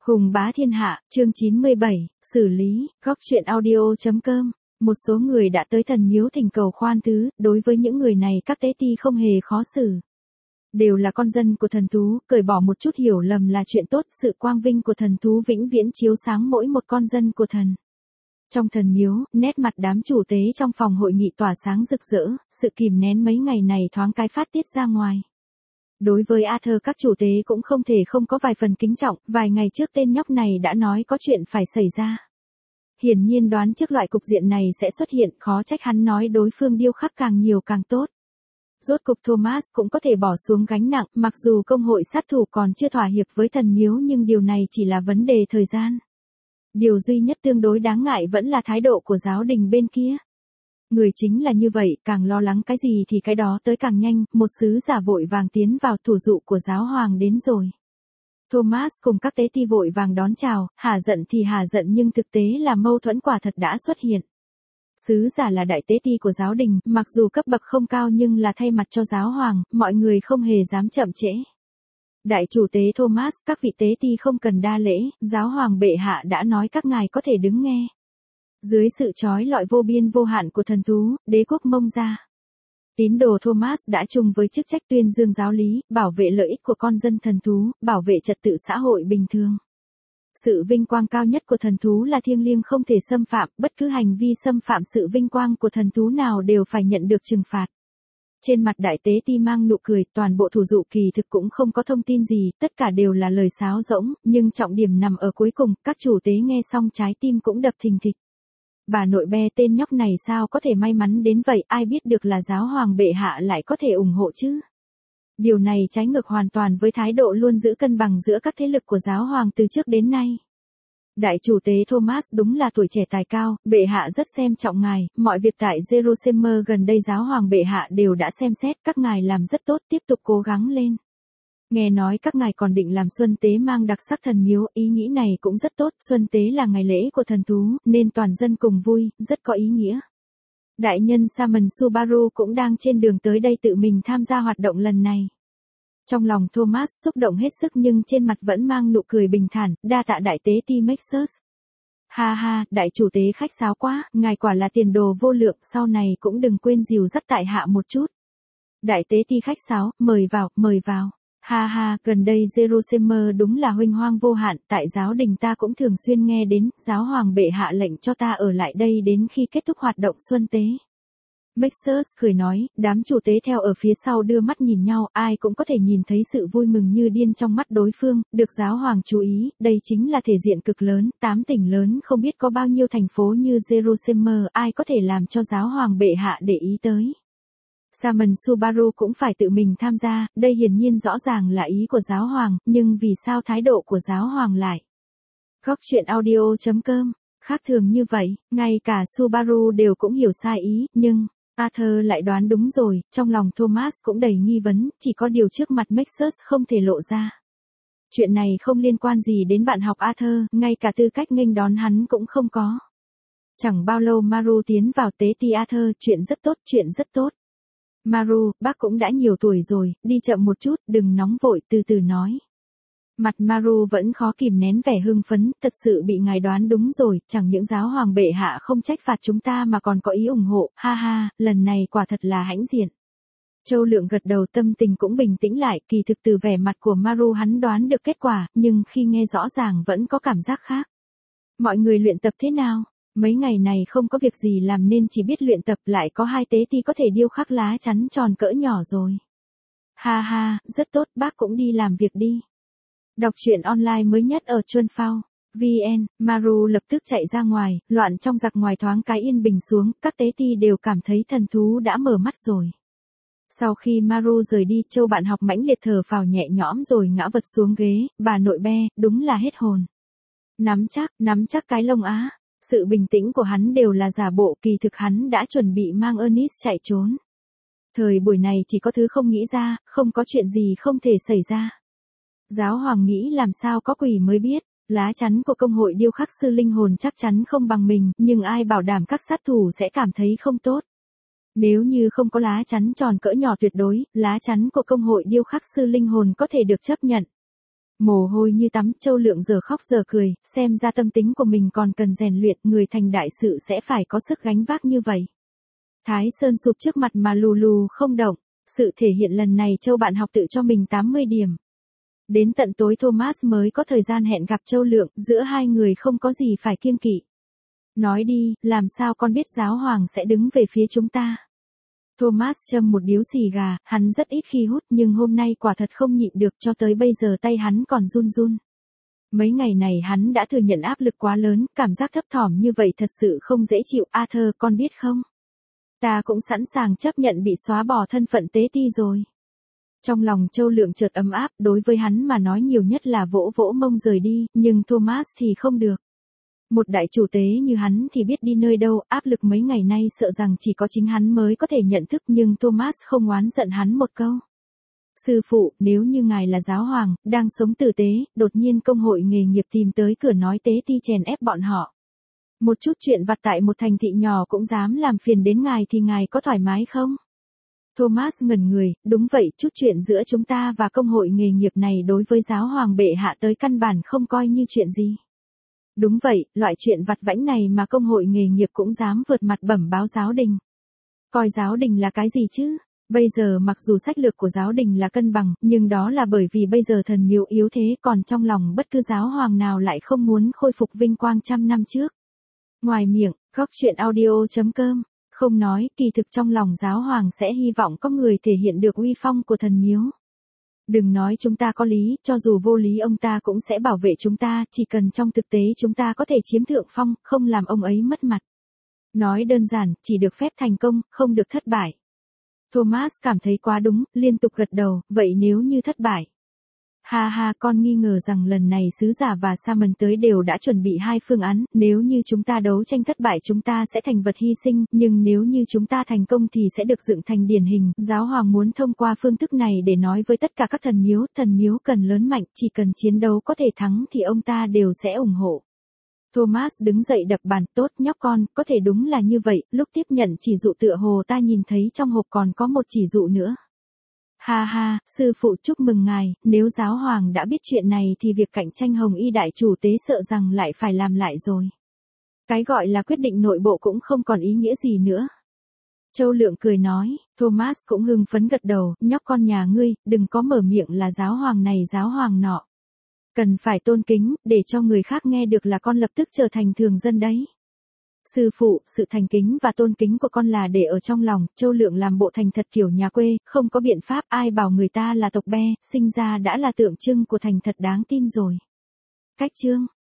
Hùng bá thiên hạ, chương 97, xử lý, góc truyện audio.com. Một số người đã tới thần miếu thỉnh cầu khoan thứ, đối với những người này các tế ti không hề khó xử. Đều là con dân của thần thú, cởi bỏ một chút hiểu lầm là chuyện tốt, sự quang vinh của thần thú vĩnh viễn chiếu sáng mỗi một con dân của thần. Trong thần miếu, nét mặt đám chủ tế trong phòng hội nghị tỏa sáng rực rỡ, sự kìm nén mấy ngày này thoáng cái phát tiết ra ngoài. Đối với Arthur các chủ tế cũng không thể không có vài phần kính trọng, vài ngày trước tên nhóc này đã nói có chuyện phải xảy ra. Hiển nhiên đoán trước loại cục diện này sẽ xuất hiện, khó trách hắn nói đối phương điêu khắc càng nhiều càng tốt. Rốt cục Thomas cũng có thể bỏ xuống gánh nặng, mặc dù công hội sát thủ còn chưa thỏa hiệp với thần miếu nhưng điều này chỉ là vấn đề thời gian. Điều duy nhất tương đối đáng ngại vẫn là thái độ của giáo đình bên kia. Người chính là như vậy, càng lo lắng cái gì thì cái đó tới càng nhanh, một sứ giả vội vàng tiến vào, thủ dụ của giáo hoàng đến rồi. Thomas cùng các tế ti vội vàng đón chào, hả giận thì hả giận nhưng thực tế là mâu thuẫn quả thật đã xuất hiện. Sứ giả là đại tế ti của giáo đình, mặc dù cấp bậc không cao nhưng là thay mặt cho giáo hoàng, mọi người không hề dám chậm trễ. Đại chủ tế Thomas, các vị tế ti không cần đa lễ, giáo hoàng bệ hạ đã nói các ngài có thể đứng nghe. Dưới sự trói lọi vô biên vô hạn của thần thú, đế quốc Mông ra. Tín đồ Thomas đã chung với chức trách tuyên dương giáo lý, bảo vệ lợi ích của con dân thần thú, bảo vệ trật tự xã hội bình thường. Sự vinh quang cao nhất của thần thú là thiêng liêng không thể xâm phạm, bất cứ hành vi xâm phạm sự vinh quang của thần thú nào đều phải nhận được trừng phạt. Trên mặt đại tế ti mang nụ cười, toàn bộ thủ dụ kỳ thực cũng không có thông tin gì, tất cả đều là lời sáo rỗng, nhưng trọng điểm nằm ở cuối cùng, các chủ tế nghe xong trái tim cũng đập thình thịch. Bà nội be tên nhóc này sao có thể may mắn đến vậy, ai biết được là giáo hoàng bệ hạ lại có thể ủng hộ chứ. Điều này trái ngược hoàn toàn với thái độ luôn giữ cân bằng giữa các thế lực của giáo hoàng từ trước đến nay. Đại chủ tế Thomas đúng là tuổi trẻ tài cao, bệ hạ rất xem trọng ngài, mọi việc tại Jerusalem gần đây giáo hoàng bệ hạ đều đã xem xét, các ngài làm rất tốt, tiếp tục cố gắng lên. Nghe nói các ngài còn định làm xuân tế mang đặc sắc thần miếu, ý nghĩ này cũng rất tốt, xuân tế là ngày lễ của thần thú, nên toàn dân cùng vui, rất có ý nghĩa. Đại nhân Saman Subaru cũng đang trên đường tới đây tự mình tham gia hoạt động lần này. Trong lòng Thomas xúc động hết sức nhưng trên mặt vẫn mang nụ cười bình thản, đa tạ đại tế ti Maxus. Ha ha, đại chủ tế khách sáo quá, ngài quả là tiền đồ vô lượng, sau này cũng đừng quên dìu dắt tại hạ một chút. Đại tế ti khách sáo, mời vào, mời vào. Ha ha, gần đây Jerusalem đúng là huênh hoang vô hạn, tại giáo đình ta cũng thường xuyên nghe đến, giáo hoàng bệ hạ lệnh cho ta ở lại đây đến khi kết thúc hoạt động xuân tế. Maxus cười nói, đám chủ tế theo ở phía sau đưa mắt nhìn nhau, ai cũng có thể nhìn thấy sự vui mừng như điên trong mắt đối phương, được giáo hoàng chú ý, đây chính là thể diện cực lớn, 8 tỉnh lớn không biết có bao nhiêu thành phố như Jerusalem, ai có thể làm cho giáo hoàng bệ hạ để ý tới. Saman Subaru cũng phải tự mình tham gia, đây hiển nhiên rõ ràng là ý của giáo hoàng, nhưng vì sao thái độ của giáo hoàng lại? Góc truyện audio.com, khác thường như vậy, ngay cả Subaru đều cũng hiểu sai ý, nhưng Arthur lại đoán đúng rồi, trong lòng Thomas cũng đầy nghi vấn, chỉ có điều trước mặt Maxus không thể lộ ra. Chuyện này không liên quan gì đến bạn học Arthur, ngay cả tư cách nghênh đón hắn cũng không có. Chẳng bao lâu Maru tiến vào tế ti Arthur, chuyện rất tốt, chuyện rất tốt. Maru, bác cũng đã nhiều tuổi rồi, đi chậm một chút, đừng nóng vội, từ từ nói. Mặt Maru vẫn khó kìm nén vẻ hưng phấn, thật sự bị ngài đoán đúng rồi, chẳng những giáo hoàng bệ hạ không trách phạt chúng ta mà còn có ý ủng hộ, ha ha, lần này quả thật là hãnh diện. Châu Lượng gật đầu, tâm tình cũng bình tĩnh lại, kỳ thực từ vẻ mặt của Maru hắn đoán được kết quả, nhưng khi nghe rõ ràng vẫn có cảm giác khác. Mọi người luyện tập thế nào? Mấy ngày này không có việc gì làm nên chỉ biết luyện tập, lại có 2 tế ti có thể điêu khắc lá chắn tròn cỡ nhỏ rồi. Ha ha, rất tốt, bác cũng đi làm việc đi. Đọc truyện online mới nhất ở Chuân Phao VN, Maru lập tức chạy ra ngoài, loạn trong giặc ngoài thoáng cái yên bình xuống, các tế ti đều cảm thấy thần thú đã mở mắt rồi. Sau khi Maru rời đi, Châu bạn học mãnh liệt thở phào nhẹ nhõm rồi ngã vật xuống ghế, bà nội be, đúng là hết hồn. Nắm chắc cái lông á. Sự bình tĩnh của hắn đều là giả bộ, kỳ thực hắn đã chuẩn bị mang Ernest chạy trốn. Thời buổi này chỉ có thứ không nghĩ ra, không có chuyện gì không thể xảy ra. Giáo hoàng nghĩ làm sao có quỷ mới biết, lá chắn của công hội điêu khắc sư linh hồn chắc chắn không bằng mình, nhưng ai bảo đảm các sát thủ sẽ cảm thấy không tốt. Nếu như không có lá chắn tròn cỡ nhỏ tuyệt đối, lá chắn của công hội điêu khắc sư linh hồn có thể được chấp nhận. Mồ hôi như tắm, Châu Lượng giờ khóc giờ cười, xem ra tâm tính của mình còn cần rèn luyện, người thành đại sự sẽ phải có sức gánh vác như vậy. Thái Sơn sụp trước mặt mà lù lù không động, sự thể hiện lần này Châu bạn học tự cho mình 80 điểm. Đến tận tối Thomas mới có thời gian hẹn gặp Châu Lượng, giữa hai người không có gì phải kiêng kỵ. Nói đi, làm sao con biết giáo hoàng sẽ đứng về phía chúng ta? Thomas châm một điếu xì gà, hắn rất ít khi hút nhưng hôm nay quả thật không nhịn được, cho tới bây giờ tay hắn còn run run. Mấy ngày này hắn đã thừa nhận áp lực quá lớn, cảm giác thấp thỏm như vậy thật sự không dễ chịu. Arthur, con biết không? Ta cũng sẵn sàng chấp nhận bị xóa bỏ thân phận tế ti rồi. Trong lòng Châu Lượng chợt ấm áp, đối với hắn mà nói nhiều nhất là vỗ vỗ mông rời đi, nhưng Thomas thì không được. Một đại chủ tế như hắn thì biết đi nơi đâu, áp lực mấy ngày nay sợ rằng chỉ có chính hắn mới có thể nhận thức, nhưng Thomas không oán giận hắn một câu. Sư phụ, nếu như ngài là giáo hoàng, đang sống tử tế, đột nhiên công hội nghề nghiệp tìm tới cửa nói tế ti chèn ép bọn họ. Một chút chuyện vặt tại một thành thị nhỏ cũng dám làm phiền đến ngài thì ngài có thoải mái không? Thomas ngẩn người, đúng vậy, chút chuyện giữa chúng ta và công hội nghề nghiệp này đối với giáo hoàng bệ hạ tới căn bản không coi như chuyện gì. Đúng vậy, loại chuyện vặt vãnh này mà công hội nghề nghiệp cũng dám vượt mặt bẩm báo giáo đình. Coi giáo đình là cái gì chứ? Bây giờ mặc dù sách lược của giáo đình là cân bằng, nhưng đó là bởi vì bây giờ thần miếu yếu thế, còn trong lòng bất cứ giáo hoàng nào lại không muốn khôi phục vinh quang trăm năm trước. Ngoài miệng, góc chuyện audio.com, không nói, kỳ thực trong lòng giáo hoàng sẽ hy vọng có người thể hiện được uy phong của thần miếu. Đừng nói chúng ta có lý, cho dù vô lý ông ta cũng sẽ bảo vệ chúng ta, chỉ cần trong thực tế chúng ta có thể chiếm thượng phong, không làm ông ấy mất mặt. Nói đơn giản, chỉ được phép thành công, không được thất bại. Thomas cảm thấy quá đúng, liên tục gật đầu, vậy nếu như thất bại? Ha ha, con nghi ngờ rằng lần này sứ giả và Simon tới đều đã chuẩn bị hai phương án, nếu như chúng ta đấu tranh thất bại chúng ta sẽ thành vật hy sinh, nhưng nếu như chúng ta thành công thì sẽ được dựng thành điển hình. Giáo hoàng muốn thông qua phương thức này để nói với tất cả các thần miếu cần lớn mạnh, chỉ cần chiến đấu có thể thắng thì ông ta đều sẽ ủng hộ. Thomas đứng dậy đập bàn, tốt nhóc con, có thể đúng là như vậy, lúc tiếp nhận chỉ dụ tựa hồ ta nhìn thấy trong hộp còn có một chỉ dụ nữa. Ha ha, sư phụ chúc mừng ngài, nếu giáo hoàng đã biết chuyện này thì việc cạnh tranh Hồng Y đại chủ tế sợ rằng lại phải làm lại rồi. Cái gọi là quyết định nội bộ cũng không còn ý nghĩa gì nữa. Châu Lượng cười nói, Thomas cũng hưng phấn gật đầu, nhóc con nhà ngươi, đừng có mở miệng là giáo hoàng này giáo hoàng nọ. Cần phải tôn kính, để cho người khác nghe được là con lập tức trở thành thường dân đấy. Sư phụ, sự thành kính và tôn kính của con là để ở trong lòng. Châu Lượng làm bộ thành thật kiểu nhà quê, không có biện pháp, ai bảo người ta là tộc Be, sinh ra đã là tượng trưng của thành thật đáng tin rồi. Cách chương